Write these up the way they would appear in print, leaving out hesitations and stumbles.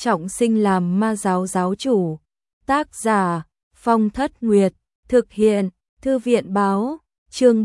trọng sinh làm ma giáo giáo chủ. Tác giả Phong Thất Nguyệt. Thực hiện Thư viện báo. Chương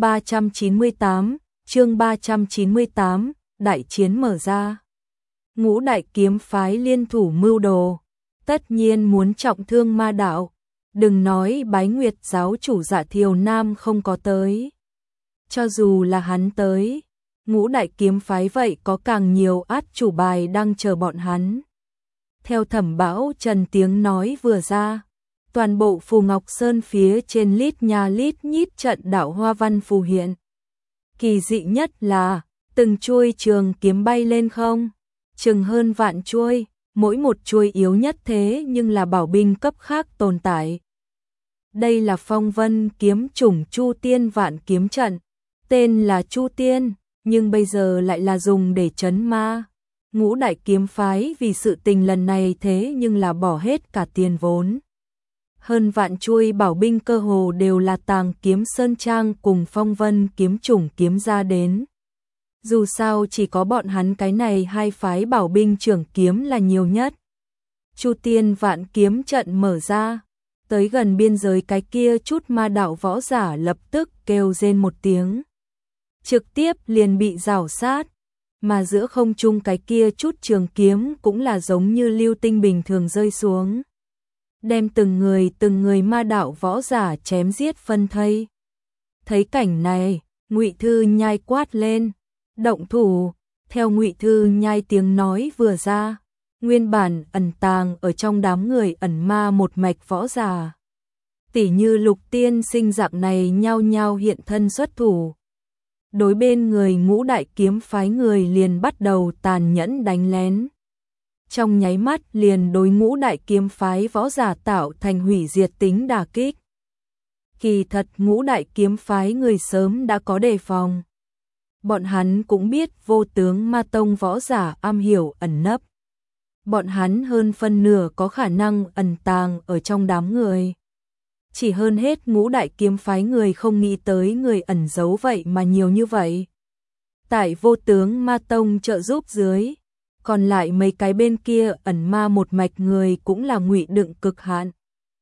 398, đại chiến mở ra. Ngũ đại kiếm phái liên thủ mưu đồ, tất nhiên muốn trọng thương ma đạo. Đừng nói Bái Nguyệt giáo chủ Dạ Thiều Nam không có tới. Cho dù là hắn tới, ngũ đại kiếm phái vậy có càng nhiều át chủ bài đang chờ bọn hắn. Theo Thẩm Bão Trần tiếng nói vừa ra, toàn bộ Phù Ngọc Sơn phía trên lít nha lít nhít trận đạo hoa văn phù hiện. Kỳ dị nhất là, từng chuôi trường kiếm bay lên không, chừng hơn vạn chuôi, mỗi một chuôi yếu nhất thế nhưng là bảo binh cấp khác tồn tại. Đây là phong vân kiếm chủng Chu Tiên Vạn Kiếm Trận, tên là Chu Tiên, nhưng bây giờ lại là dùng để trấn ma. Ngũ đại kiếm phái vì sự tình lần này thế nhưng là bỏ hết cả tiền vốn. Hơn vạn chuôi bảo binh cơ hồ đều là Tàng Kiếm Sơn Trang cùng phong vân kiếm chủng kiếm ra đến. Dù sao chỉ có bọn hắn cái này hai phái bảo binh trưởng kiếm là nhiều nhất. Chu Tiên Vạn Kiếm Trận mở ra, tới gần biên giới cái kia chút ma đạo võ giả lập tức kêu rên một tiếng. Trực tiếp liền bị rào sát, mà giữa không trung cái kia chút trường kiếm cũng là giống như lưu tinh bình thường rơi xuống. Đem từng người ma đạo võ giả chém giết phân thây. Thấy cảnh này, Ngụy Thư Nhai quát lên, động thủ. Theo Ngụy Thư Nhai tiếng nói vừa ra, nguyên bản ẩn tàng ở trong đám người ẩn ma một mạch võ giả, tỉ như Lục Tiên Sinh dạng này nhao nhao hiện thân xuất thủ. Đối bên người ngũ đại kiếm phái người liền bắt đầu tàn nhẫn đánh lén. Trong nháy mắt liền đối ngũ đại kiếm phái võ giả tạo thành hủy diệt tính đả kích. Kỳ thật ngũ đại kiếm phái người sớm đã có đề phòng. Bọn hắn cũng biết Vô Tướng Ma Tông võ giả am hiểu ẩn nấp. Bọn hắn hơn phân nửa có khả năng ẩn tàng ở trong đám người. Chỉ hơn hết ngũ đại kiếm phái người không nghĩ tới người ẩn giấu vậy mà nhiều như vậy. Tại Vô Tướng Ma Tông trợ giúp dưới, còn lại mấy cái bên kia ẩn ma một mạch người cũng là ngụy đựng cực hạn.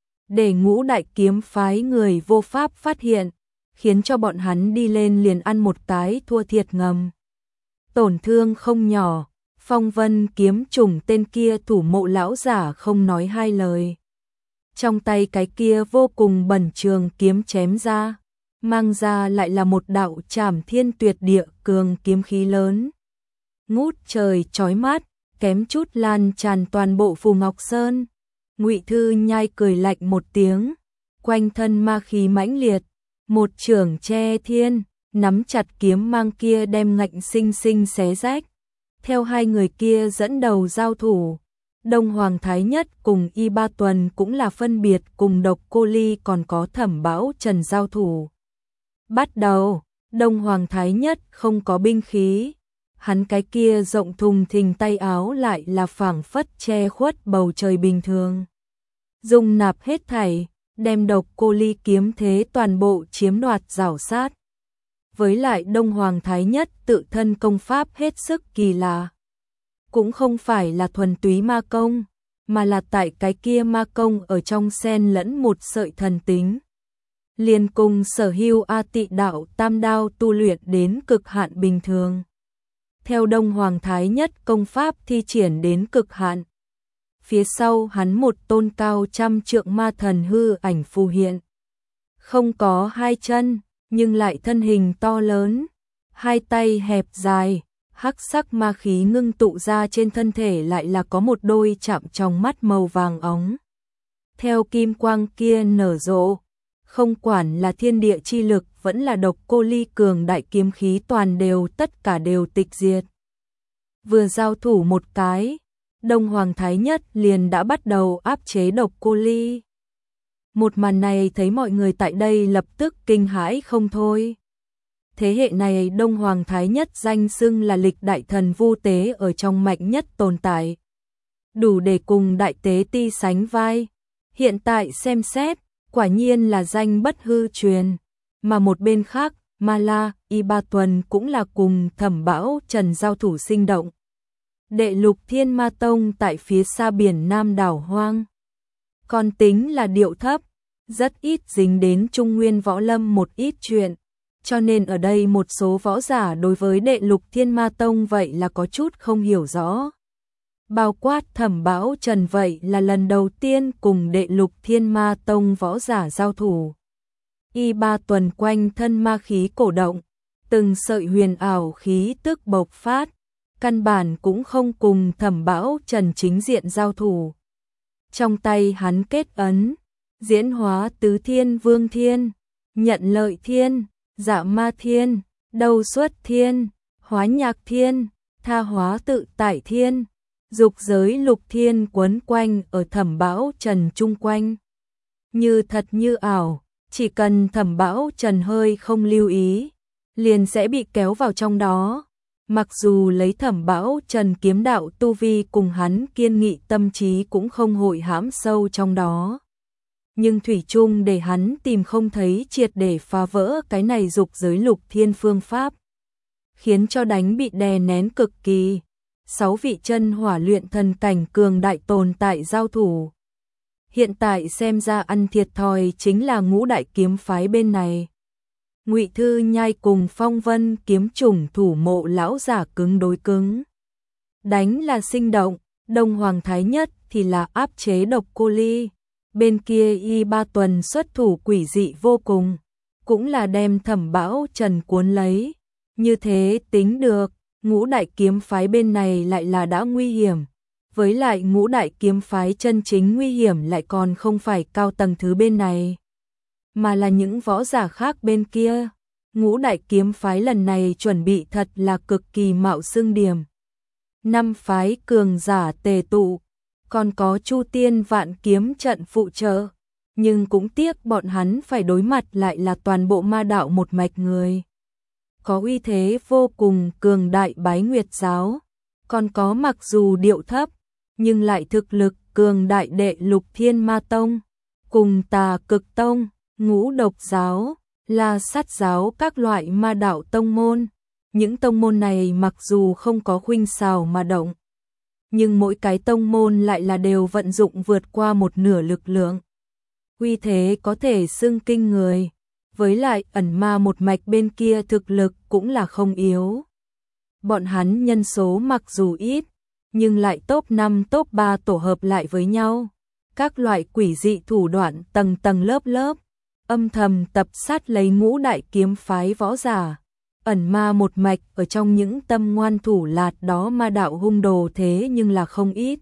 Để ngũ đại kiếm phái người vô pháp phát hiện, khiến cho bọn hắn đi lên liền ăn một cái thua thiệt ngầm. Tổn thương không nhỏ, phong vân kiếm chủng tên kia thủ mộ lão giả không nói hai lời. Trong tay cái kia vô cùng bẩn trường kiếm chém ra, mang ra lại là một đạo trảm thiên tuyệt địa cường kiếm khí lớn. Ngút trời chói mắt, kém chút lan tràn toàn bộ Phù Ngọc Sơn. Ngụy Thư Nhai cười lạnh một tiếng, quanh thân ma khí mãnh liệt, một chưởng che thiên, nắm chặt kiếm mang kia đem ngạnh sinh sinh xé rách. Theo hai người kia dẫn đầu giao thủ, Đông Hoàng Thái Nhất cùng Y Ba Tuần cũng là phân biệt cùng Độc Cô Ly còn có Thẩm Bão Trần giao thủ. Bắt đầu, Đông Hoàng Thái Nhất không có binh khí, hắn cái kia rộng thùng thình tay áo lại là phảng phất che khuất bầu trời bình thường. Dung nạp hết thảy, đem Độc Cô Ly kiếm thế toàn bộ chiếm đoạt rảo sát. Với lại Đông Hoàng Thái Nhất tự thân công pháp hết sức kỳ lạ. Cũng không phải là thuần túy ma công, mà là tại cái kia ma công ở trong xen lẫn một sợi thần tính. Liên cùng sở hữu A Tị đạo tam đao tu luyện đến cực hạn bình thường. Theo Đông Hoàng Thái Nhất công pháp thi triển đến cực hạn, phía sau hắn một tôn cao trăm trượng ma thần hư ảnh phù hiện. Không có hai chân, nhưng lại thân hình to lớn, hai tay hẹp dài, hắc sắc ma khí ngưng tụ ra trên thân thể lại là có một đôi chạm trong mắt màu vàng óng. Theo kim quang kia nở rộ, không quản là thiên địa chi lực vẫn là Độc Cô Ly cường đại kiếm khí toàn đều tất cả đều tịch diệt. Vừa giao thủ một cái, Đông Hoàng Thái Nhất liền đã bắt đầu áp chế Độc Cô Ly. Một màn này thấy mọi người tại đây lập tức kinh hãi không thôi. Thế hệ này Đông Hoàng Thái Nhất danh xưng là lịch đại thần vu tế ở trong mạnh nhất tồn tại. Đủ để cùng đại tế ti sánh vai. Hiện tại xem xét, quả nhiên là danh bất hư truyền. Mà một bên khác, Ma La, Y Ba Tuần cũng là cùng Thẩm Bão Trần giao thủ sinh động. Đệ lục Thiên Ma Tông tại phía xa biển Nam đảo hoang. Còn tính là điệu thấp, rất ít dính đến Trung Nguyên võ lâm một ít chuyện. Cho nên ở đây một số võ giả đối với đệ lục Thiên Ma Tông vậy là có chút không hiểu rõ. Bao quát Thẩm Bão Trần vậy là lần đầu tiên cùng đệ lục Thiên Ma Tông võ giả giao thủ. Y ba tuần quanh thân ma khí cổ động, từng sợi huyền ảo khí tức bộc phát, căn bản cũng không cùng Thẩm Bão Trần chính diện giao thủ. Trong tay hắn kết ấn, diễn hóa tứ thiên vương thiên, nhận lợi thiên, dạ ma thiên, đầu xuất thiên, hóa nhạc thiên, tha hóa tự tại thiên, dục giới lục thiên quấn quanh ở Thẩm Bão Trần chung quanh. Như thật như ảo, chỉ cần Thẩm Bão Trần hơi không lưu ý, liền sẽ bị kéo vào trong đó. Mặc dù lấy Thẩm Bão Trần kiếm đạo tu vi cùng hắn kiên nghị tâm trí cũng không hội hãm sâu trong đó. Nhưng thủy chung để hắn tìm không thấy triệt để phá vỡ cái này dục giới lục thiên phương pháp. Khiến cho đánh bị đè nén cực kỳ. 6 vị chân hỏa luyện thần cảnh cường đại tồn tại giao thủ. Hiện tại xem ra ăn thiệt thòi chính là ngũ đại kiếm phái bên này. Ngụy Thư Nhai cùng Phong Vân kiếm chủng thủ mộ lão giả cứng đối cứng. Đánh là sinh động, Đông Hoàng Thái Nhất thì là áp chế Độc Cô Ly. Bên kia Y Ba Tuần xuất thủ quỷ dị vô cùng, cũng là đem Thẩm Bão Trần cuốn lấy. Như thế tính được, ngũ đại kiếm phái bên này lại là đã nguy hiểm. Với lại ngũ đại kiếm phái chân chính nguy hiểm lại còn không phải cao tầng thứ bên này, mà là những võ giả khác bên kia. Ngũ đại kiếm phái lần này chuẩn bị thật là cực kỳ mạo xưng điểm. 5 phái cường giả tề tụ, còn có Chu Tiên Vạn Kiếm trận phụ trợ, nhưng cũng tiếc bọn hắn phải đối mặt lại là toàn bộ ma đạo một mạch người. Có uy thế vô cùng cường đại Bái Nguyệt giáo, còn có mặc dù điệu thấp, nhưng lại thực lực cường đại đệ lục Thiên Ma Tông, cùng Tà Cực Tông, Ngũ Độc giáo, La Sát giáo các loại ma đạo tông môn. Những tông môn này mặc dù không có khuynh xào mà động, nhưng mỗi cái tông môn lại là đều vận dụng vượt qua một nửa lực lượng. Uy thế có thể xưng kinh người, với lại ẩn ma một mạch bên kia thực lực cũng là không yếu. Bọn hắn nhân số mặc dù ít, nhưng lại top 5 top 3 tổ hợp lại với nhau. Các loại quỷ dị thủ đoạn tầng tầng lớp lớp, âm thầm tập sát lấy ngũ đại kiếm phái võ giả. Ẩn ma một mạch ở trong những tâm ngoan thủ lạt đó ma đạo hung đồ thế nhưng là không ít.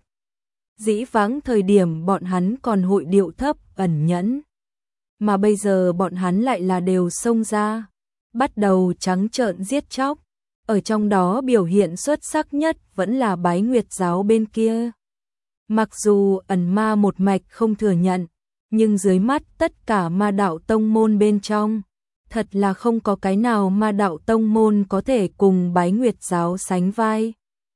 Dĩ vãng thời điểm bọn hắn còn hội điệu thấp, ẩn nhẫn. Mà bây giờ bọn hắn lại là đều xông ra, bắt đầu trắng trợn giết chóc. Ở trong đó biểu hiện xuất sắc nhất vẫn là Bái Nguyệt giáo bên kia. Mặc dù ẩn ma một mạch không thừa nhận, nhưng dưới mắt tất cả ma đạo tông môn bên trong, thật là không có cái nào ma đạo tông môn có thể cùng Bái Nguyệt giáo sánh vai.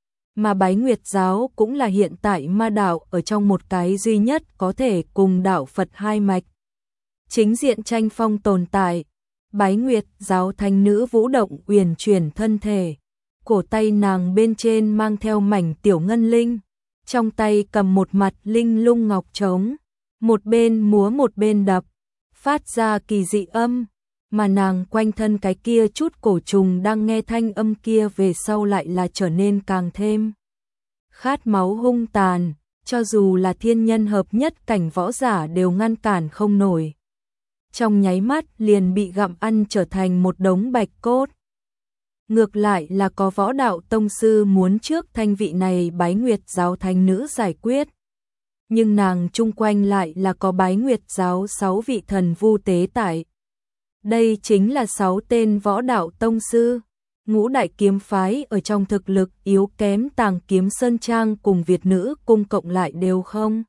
Mà Bái Nguyệt giáo cũng là hiện tại ma đạo ở trong một cái duy nhất có thể cùng đạo Phật hai mạch chính diện tranh phong tồn tại. Bái Nguyệt giáo thánh nữ vũ động uyển chuyển thân thể, cổ tay nàng bên trên mang theo mảnh tiểu ngân linh, trong tay cầm một mặt linh lung ngọc trống, một bên múa một bên đập, phát ra kỳ dị âm, mà nàng quanh thân cái kia chút cổ trùng đang nghe thanh âm kia về sau lại là trở nên càng thêm khát máu hung tàn, cho dù là thiên nhân hợp nhất cảnh võ giả đều ngăn cản không nổi. Trong nháy mắt liền bị gặm ăn trở thành một đống bạch cốt. Ngược lại là có võ đạo tông sư muốn trước thanh vị này Bái Nguyệt giáo thánh nữ giải quyết. Nhưng nàng chung quanh lại là có Bái Nguyệt giáo 6 vị thần vu tế tại. Đây chính là 6 tên võ đạo tông sư. Ngũ đại kiếm phái ở trong thực lực yếu kém Tàng Kiếm Sơn Trang cùng Việt Nữ cung cộng lại đều không.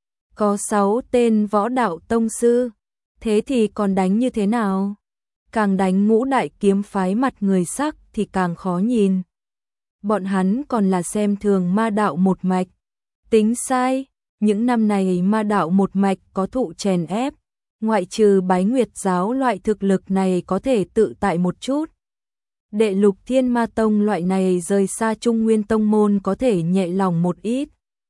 Có 6 tên võ đạo tông sư. Thế thì còn đánh như thế nào? Càng đánh ngũ đại kiếm phái mặt người sắc thì càng khó nhìn. Bọn hắn còn là xem thường ma đạo một mạch. Tính sai, những năm này ma đạo một mạch có thụ chèn ép. Ngoại trừ Bái Nguyệt giáo loại thực lực này có thể tự tại một chút. Đệ Lục Thiên Ma Tông loại này rời xa Trung Nguyên Tông môn có thể nhẹ lòng một ít.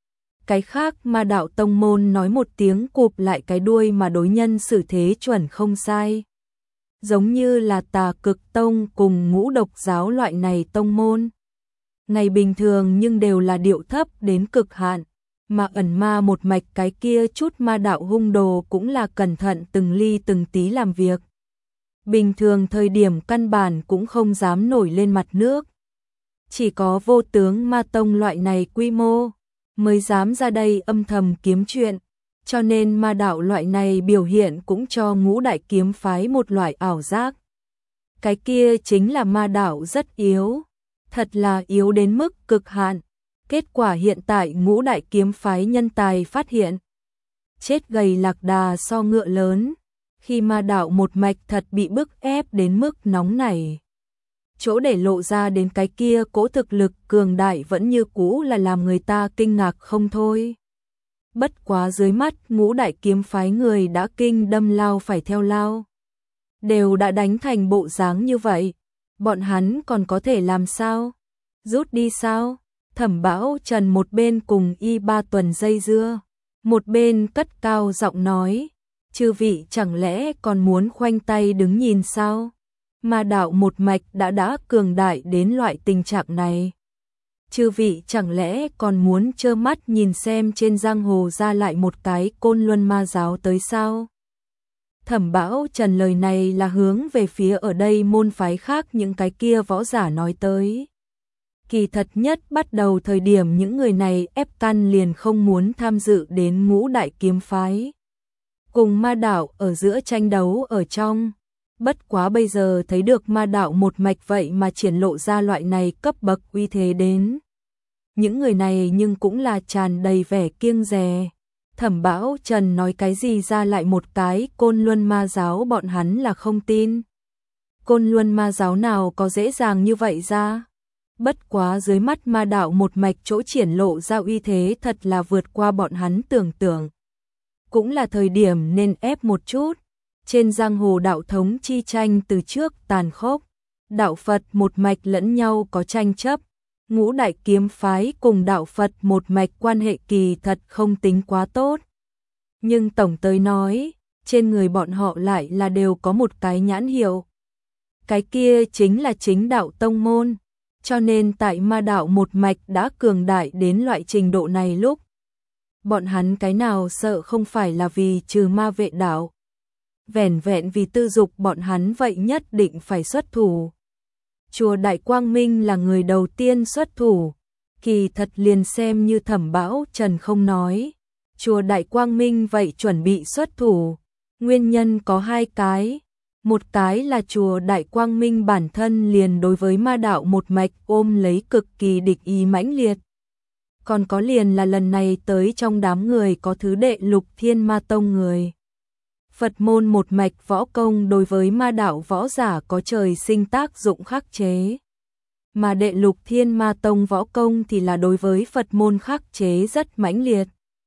Cái khác Ma Đạo Tông môn nói một tiếng cụp lại cái đuôi mà đối nhân xử thế chuẩn không sai. Giống như là Tà Cực Tông cùng Ngũ Độc Giáo loại này tông môn. Ngày bình thường nhưng đều là điệu thấp đến cực hạn, mà ẩn ma một mạch cái kia chút ma đạo hung đồ cũng là cẩn thận từng ly từng tí làm việc. Bình thường thời điểm căn bản cũng không dám nổi lên mặt nước. Chỉ có Vô Tướng Ma Tông loại này quy mô mới dám ra đây âm thầm kiếm chuyện, cho nên ma đạo loại này biểu hiện cũng cho Ngũ Đại Kiếm Phái một loại ảo giác. Cái kia chính là ma đạo rất yếu, thật là yếu đến mức cực hạn. Kết quả hiện tại Ngũ Đại Kiếm Phái nhân tài phát hiện. Chết gầy lạc đà so ngựa lớn, khi ma đạo một mạch thật bị bức ép đến mức nóng nảy. Chỗ để lộ ra đến cái kia cỗ thực lực cường đại vẫn như cũ là làm người ta kinh ngạc không thôi. Bất quá dưới mắt Ngũ Đại Kiếm Phái người đã kinh đâm lao phải theo lao. Đều đã đánh thành bộ dáng như vậy, bọn hắn còn có thể làm sao? Rút đi sao? Thẩm Bảo Trần một bên cùng Y Ba Tuần dây dưa, một bên cất cao giọng nói, chư vị chẳng lẽ còn muốn khoanh tay đứng nhìn sao? Ma đạo một mạch đã cường đại đến loại tình trạng này. Chư vị chẳng lẽ còn muốn trơ mắt nhìn xem trên giang hồ ra lại một cái Côn Luân Ma giáo tới sao? Thẩm Bảo Trần lời này là hướng về phía ở đây môn phái khác những cái kia võ giả nói tới. Kỳ thật nhất bắt đầu thời điểm những người này ép căn liền không muốn tham dự đến Ngũ Đại Kiếm Phái. Cùng ma đạo ở giữa tranh đấu ở trong. Bất quá bây giờ thấy được ma đạo một mạch vậy mà triển lộ ra loại này cấp bậc uy thế đến. Những người này nhưng cũng là tràn đầy vẻ kiêng dè. Thẩm Bảo Trần nói cái gì ra lại một cái Côn Luân Ma giáo bọn hắn là không tin. Côn Luân Ma giáo nào có dễ dàng như vậy ra. Bất quá dưới mắt ma đạo một mạch chỗ triển lộ ra uy thế thật là vượt qua bọn hắn tưởng tượng. Cũng là thời điểm nên ép một chút. Trên giang hồ đạo thống chi tranh từ trước tàn khốc, đạo Phật một mạch lẫn nhau có tranh chấp, Ngũ Đại Kiếm Phái cùng đạo Phật một mạch quan hệ kỳ thật không tính quá tốt. Nhưng tổng tới nói, trên người bọn họ lại là đều có một cái nhãn hiệu. Cái kia chính là chính đạo tông môn, cho nên tại ma đạo một mạch đã cường đại đến loại trình độ này lúc. Bọn hắn cái nào sợ không phải là vì trừ ma vệ đạo. Vẻn vẹn vì tư dục bọn hắn vậy nhất định phải xuất thủ. Chùa Đại Quang Minh là người đầu tiên xuất thủ, kỳ thật liền xem như Thẩm Bảo Trần không nói. Chùa Đại Quang Minh vậy chuẩn bị xuất thủ, nguyên nhân có hai cái. Một cái là chùa Đại Quang Minh bản thân liền đối với ma đạo một mạch ôm lấy cực kỳ địch ý mãnh liệt. Còn có liền là lần này tới trong đám người có thứ Đệ Lục Thiên Ma Tông người. Phật môn một mạch võ công đối với ma đạo võ giả có trời sinh tác dụng khắc chế. Mà Đệ Lục Thiên Ma Tông võ công thì là đối với Phật môn khắc chế rất mãnh liệt.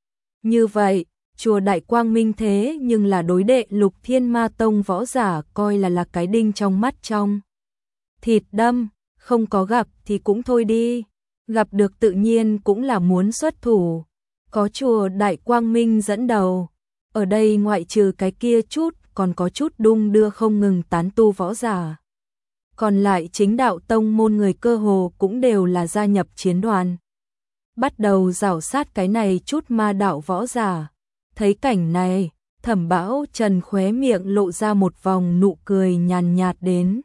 Như vậy, chùa Đại Quang Minh thế nhưng là đối Đệ Lục Thiên Ma Tông võ giả coi là cái đinh trong mắt trong. Thịt đâm, không có gặp thì cũng thôi đi, gặp được tự nhiên cũng là muốn xuất thủ. Có chùa Đại Quang Minh dẫn đầu. Ở đây ngoại trừ cái kia chút, còn có chút đung đưa không ngừng tán tu võ giả. Còn lại chính đạo tông môn người cơ hồ cũng đều là gia nhập chiến đoàn. Bắt đầu rảo sát cái này chút ma đạo võ giả. Thấy cảnh này, Thẩm Bảo Trần khóe miệng lộ ra một vòng nụ cười nhàn nhạt đến.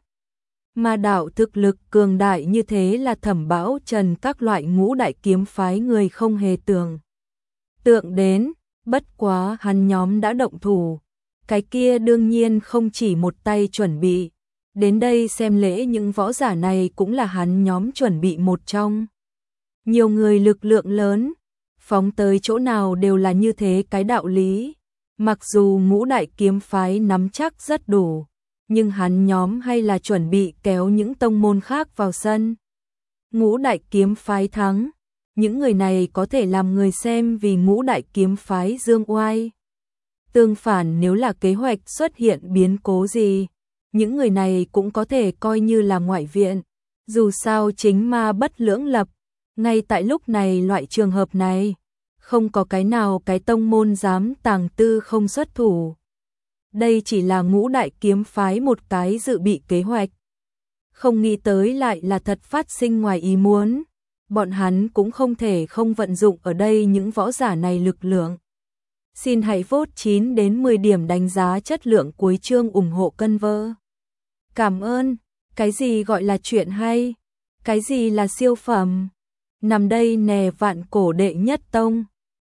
Ma đạo thực lực cường đại như thế là Thẩm Bảo Trần các loại Ngũ Đại Kiếm Phái người không hề tưởng tượng đến. Bất quá hắn nhóm đã động thủ, cái kia đương nhiên không chỉ một tay chuẩn bị, đến đây xem lễ những võ giả này cũng là hắn nhóm chuẩn bị một trong. Nhiều người lực lượng lớn, phóng tới chỗ nào đều là như thế cái đạo lý, mặc dù Ngũ Đại Kiếm Phái nắm chắc rất đủ, nhưng hắn nhóm hay là chuẩn bị kéo những tông môn khác vào sân. Ngũ Đại Kiếm Phái thắng. Những người này có thể làm người xem vì Ngũ Đại Kiếm Phái dương oai. Tương phản nếu là kế hoạch xuất hiện biến cố gì, những người này cũng có thể coi như là ngoại viện. Dù sao chính ma bất lưỡng lập, ngay tại lúc này loại trường hợp này, không có cái nào cái tông môn dám tàng tư không xuất thủ. Đây chỉ là Ngũ Đại kiếm phái một cái dự bị kế hoạch. Không nghĩ tới lại là thật phát sinh ngoài ý muốn. Bọn hắn cũng không thể không vận dụng ở đây những võ giả này lực lượng. Xin hãy vote 9 đến 10 điểm đánh giá chất lượng cuối chương ủng hộ cân vơ. Cảm ơn. Cái gì gọi là chuyện hay? Cái gì là siêu phẩm? Nằm đây nè vạn cổ đệ nhất tông.